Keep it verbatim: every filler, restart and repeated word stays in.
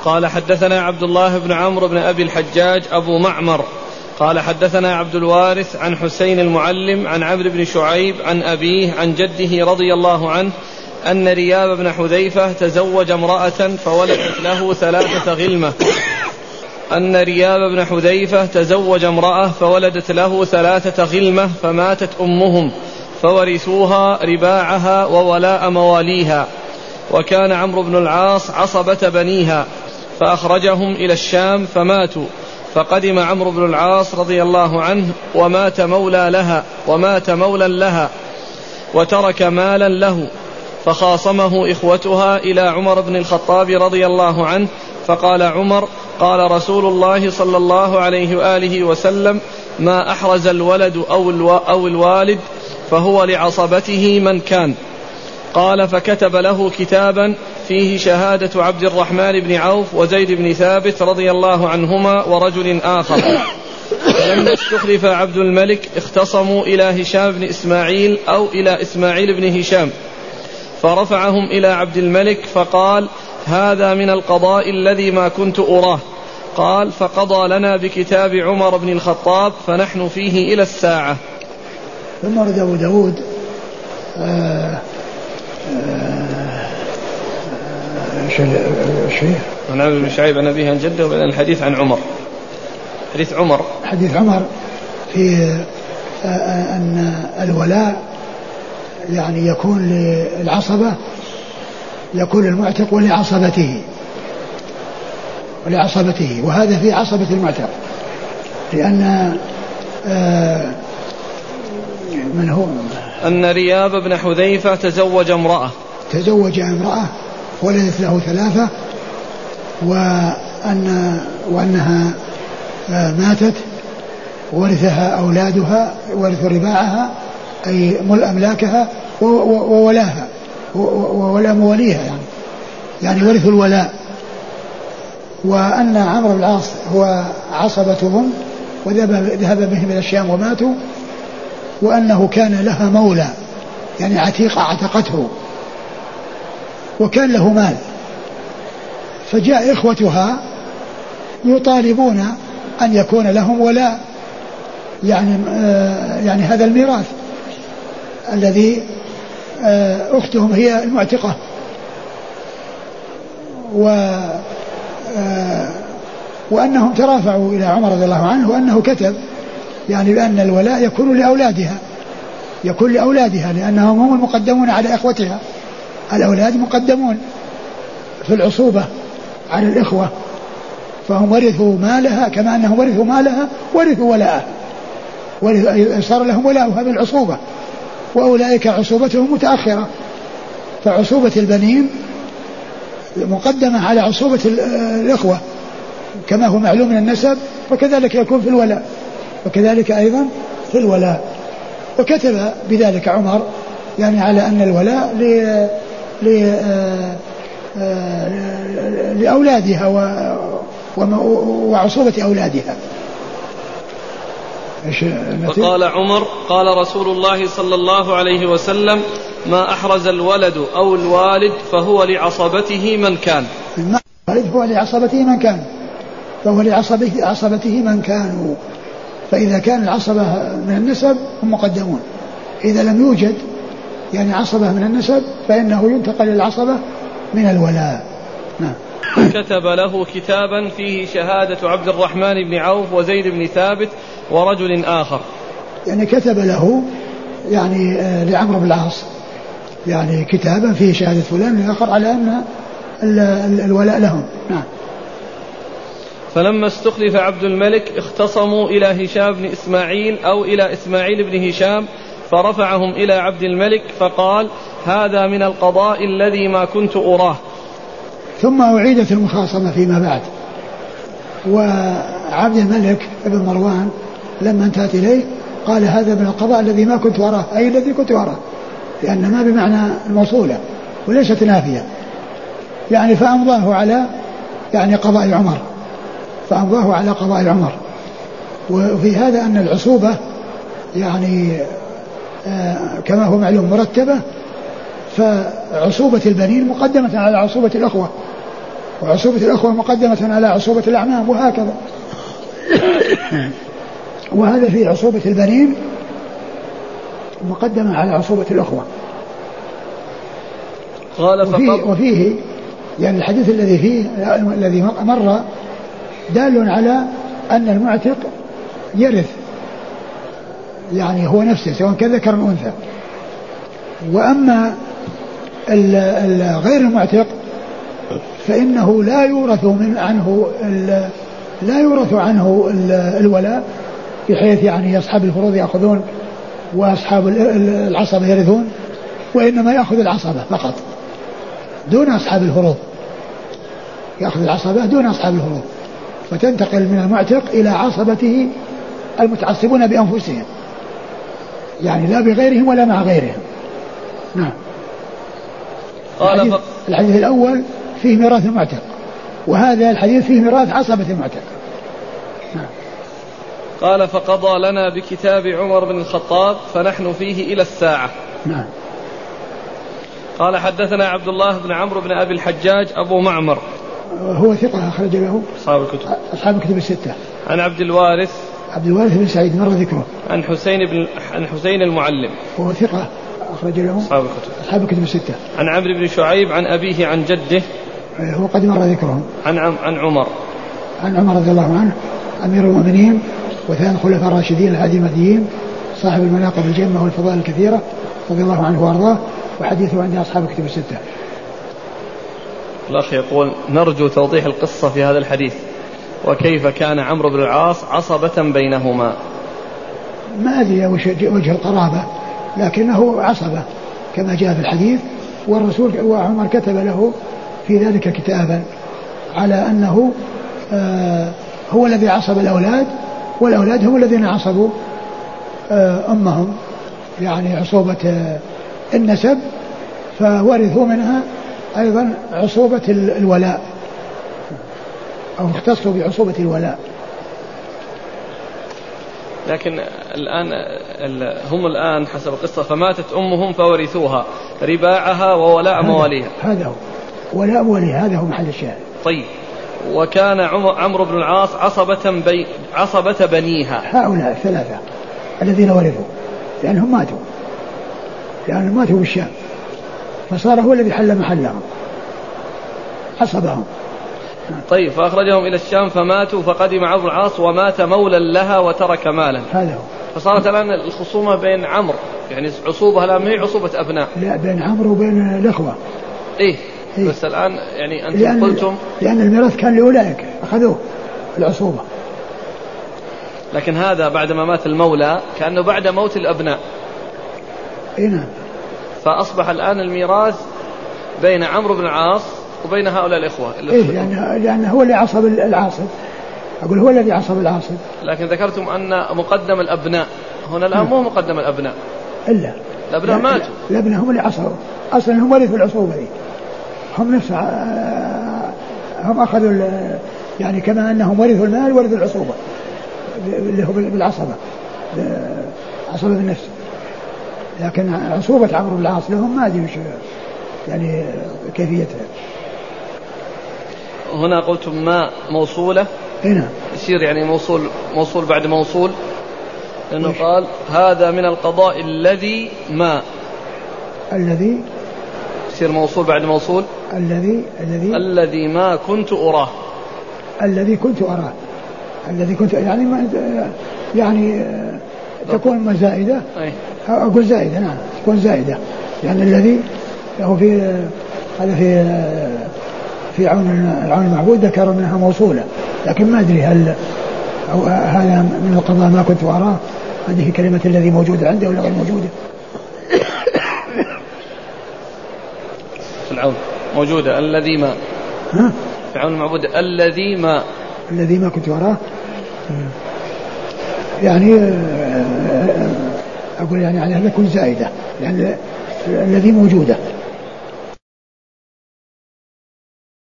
قال حدثنا عبد الله بن عمرو بن أبي الحجاج أبو معمر قال حدثنا عبد الوارث عن حسين المعلم عن عمرو بن شعيب عن أبيه عن جده رضي الله عنه أن رياب بن حذيفة تزوج امرأة فولدت له ثلاثة غلمة أن رياب بن حذيفة تزوج امرأة فولدت له ثلاثة غلمة فماتت أمهم فورثوها رباعها وولاء مواليها، وكان عمرو بن العاص عصبة بنيها فأخرجهم إلى الشام فماتوا، فقدم عمرو بن العاص رضي الله عنه ومات مولى لها ومات مولى لها وترك مالا له، فخاصمه إخوتها إلى عمر بن الخطاب رضي الله عنه، فقال عمر: قال رسول الله صلى الله عليه وآله وسلم: ما أحرز الولد أو الوالد فهو لعصبته من كان. قال: فكتب له كتابا فيه شهادة عبد الرحمن بن عوف وزيد بن ثابت رضي الله عنهما ورجل آخر. فلما استخلف عبد الملك اختصموا إلى هشام بن إسماعيل أو إلى إسماعيل بن هشام، فرفعهم إلى عبد الملك فقال: هذا من القضاء الذي ما كنت أراه. قال: فقضى لنا بكتاب عمر بن الخطاب فنحن فيه إلى الساعة. ثم رد أبو داود آه آه شيء عن عمرو بن شعيب عن أبيه عن جده، وبعدين الحديث عن عمر، حديث عمر حديث عمر في آه أن الولاء يعني يكون للعصبة، يكون للمعتق ولعصبته ولعصبته وهذا في عصبة المعتق، لأن آه من هو أن رياب بن حذيفة تزوج امرأة تزوج امرأة ولدت له ثلاثة، وأن وأنها آه ماتت ورثها أولادها، ورثوا رباعها أي مل أملاكها وولاها وولا مواليها، يعني يعني ورثوا الولاء، وأن عمرو بن العاص هو عصبتهم وذهب بهم إلى الشام وماتوا، وأنه كان لها مولى يعني عتيقة عتقته وكان له مال، فجاء إخوتها يطالبون أن يكون لهم ولاء، يعني آه يعني هذا الميراث الذي آه أختهم هي المعتقة، و آه وأنهم ترافعوا إلى عمر رضي الله عنه وأنه كتب يعني بأن الولاء يكون لأولادها يكون لأولادها لأنهم هم المقدمون على إخوتها، الأولاد مقدمون في العصوبة على الإخوة، فهم ورثوا مالها كما أنهم ورثوا مالها ورثوا ولاءها، صار لهم ولاءها بالعصوبة، وأولئك عصوبتهم متأخرة، فعصوبة البنين مقدمة على عصوبة الإخوة كما هو معلوم من النسب، وكذلك يكون في الولاء، وكذلك أيضا في الولاء. وكتب بذلك عمر يعني على أن الولاء ل... ل... لأولادها و... وعصوبة أولادها. فقال عمر: قال رسول الله صلى الله عليه وسلم: ما أحرز الولد أو الوالد فهو لعصبته من كان. الوالد هو لعصبته من كان فهو لعصبته عصبته من كانوا، فإذا كان العصبة من النسب هم مقدمون، إذا لم يوجد يعني عصبة من النسب فإنه ينتقل العصبة من الولاء. نعم. كتب له كتابا فيه شهادة عبد الرحمن بن عوف وزيد بن ثابت ورجل آخر، يعني كتب له يعني لعمرو بن العاص يعني كتابا فيه شهادة فلان الآخر على أن الولاء لهم. نعم. فلما استخلف عبد الملك اختصموا إلى هشام بن إسماعيل أو إلى إسماعيل بن هشام، فرفعهم إلى عبد الملك فقال: هذا من القضاء الذي ما كنت أراه. ثم أعيدت المخاصمة فيما بعد، وعبد الملك ابن مروان لما انتهت إليه قال: هذا من القضاء الذي ما كنت أراه، أي الذي كنت أراه، لأن ما بمعنى الموصولة وليست نافية، يعني فأمضاه على يعني قضاء عمر فأمضاه على قضاء عمر. وفي هذا أن العصوبة يعني آه كما هو معلوم مرتبة، فعصوبة البنين مقدمة على عصوبة الأخوة، وعصوبة الأخوة مقدمة على عصوبة الأعمام وهكذا. وهذا في عصوبة البنين مقدمة على عصوبة الأخوة. قال وفيه, وفيه يعني الحديث الذي فيه الذي مر دال على أن المعتق يرث يعني هو نفسه سواء كان ذكر أو أنثى. وأما غير المعتق فإنه لا يورث من عنه لا يورث عنه الولاء بحيث يعني أصحاب الفروض يأخذون وأصحاب العصبة يرثون، وإنما يأخذ العصبة فقط دون أصحاب الفروض، يأخذ العصبة دون أصحاب الفروض، فتنتقل من المعتق إلى عصبته المتعصبون بأنفسهم يعني لا بغيرهم ولا مع غيرهم. نعم. قال الحديث, الحديث الأول فيه ميراث المعتق، وهذا الحديث فيه ميراث عصبة المعتق. نعم. قال فقضى لنا بكتاب عمر بن الخطاب فنحن فيه إلى الساعة. نعم. قال حدثنا عبد الله بن عمرو بن أبي الحجاج أبو معمر هو ثقة أخرج له أصحاب الكتب أصحاب الكتب الستة. عن عبد الوارث عبد الوارث بن سعيد مر ذكره. عن حسين بن عن حسين المعلم هو ثقة أخرج له أصحاب الكتب أصحاب الكتب الستة. عن عمرو بن شعيب عن أبيه عن جده هو قد مر ذكره. عن عم عن عمر عن عمر رضي الله عنه أمير المؤمنين وثاني الخلفاء الراشدين الهادي المهديين صاحب المناقب الجمة والفضائل الكثيرة رضي الله عنه وأرضاه، وحديثه عند أصحاب الكتب الستة. الأخ يقول نرجو توضيح القصة في هذا الحديث، وكيف كان عمرو بن العاص عصبة بينهما؟ ما أدري وجه القرابة، لكنه عصبة كما جاء في الحديث، والرسول وعمر كتب له في ذلك كتابا على أنه آه هو الذي عصب الأولاد، والأولاد هم الذين عصبوا آه أمهم يعني عصوبة آه النسب، فورثوا منها أيضا عصوبة الولاء أو اختصوا بعصوبة الولاء. لكن الآن هم الآن حسب القصة فماتت أمهم فورثوها رباعها وولاء مواليها. هذا هو ولاء مواليها، هذا هو محل الشاهد. طيب، وكان عمرو بن العاص عصبة بي عصبة بنيها، هؤلاء الثلاثة الذين ورثوا لأنهم ماتوا لأنهم ماتوا بالشام، فصار هو الذي حل محلهم عصبهم. طيب، فأخرجهم إلى الشام فماتوا، فقدم عمرو بن العاص ومات مولا لها وترك مالا. هذا هو. فصارت الآن الخصومة بين عمرو يعني عصوبة الآن ما هي عصوبة أبناء، لا بين عمرو وبين الأخوة. إيه؟, إيه بس الآن يعني أنتم لأن قلتم لأن الميراث كان لأولئك أخذوه العصوبة، لكن هذا بعدما مات المولى كأنه بعد موت الأبناء. إيه نعم. فأصبح الآن الميراث بين عمرو بن العاص وبين هؤلاء الإخوة. إيه لأن, لأن هو اللي عصب العاصب، أقول هو الذي عصب العاصب. لكن ذكرتم أن مقدم الأبناء هنا الآن مو مقدم الأبناء، إلا الأبناء ماتوا. الأبناء هم اللي عصبوا أصلا، هم ورثوا العصوبة دي، هم نفس هم أخذوا يعني كما أنهم ورثوا المال ورثوا العصوبة اللي هو بالعصبة عصبة النفس. لكن عصوبة عمرو بن العاص لهم ما أدري يعني كيفيتها. هنا قلتم ما موصولة هنا يصير يعني موصول موصول بعد موصول، لأنه قال هذا من القضاء الذي ما الذي يصير موصول بعد موصول الذي الذي الذي ما كنت أراه الذي كنت أراه الذي كنت يعني ما يعني تكون مزائدة. أقول زائدة. نعم تكون زائدة، يعني الذي هو في هذا في في عون العون المعبود ذكر منها موصولة، لكن ما أدري هل أو هذا من القضاء ما كنت أراه هذه كلمة الذي موجودة عنده ولا غير موجودة. في العون موجودة الذي ما ها؟ في عون المعبود الذي ما الذي ما كنت أراه يعني أقول يعني على هذا كن زائدة، يعني الذي موجودة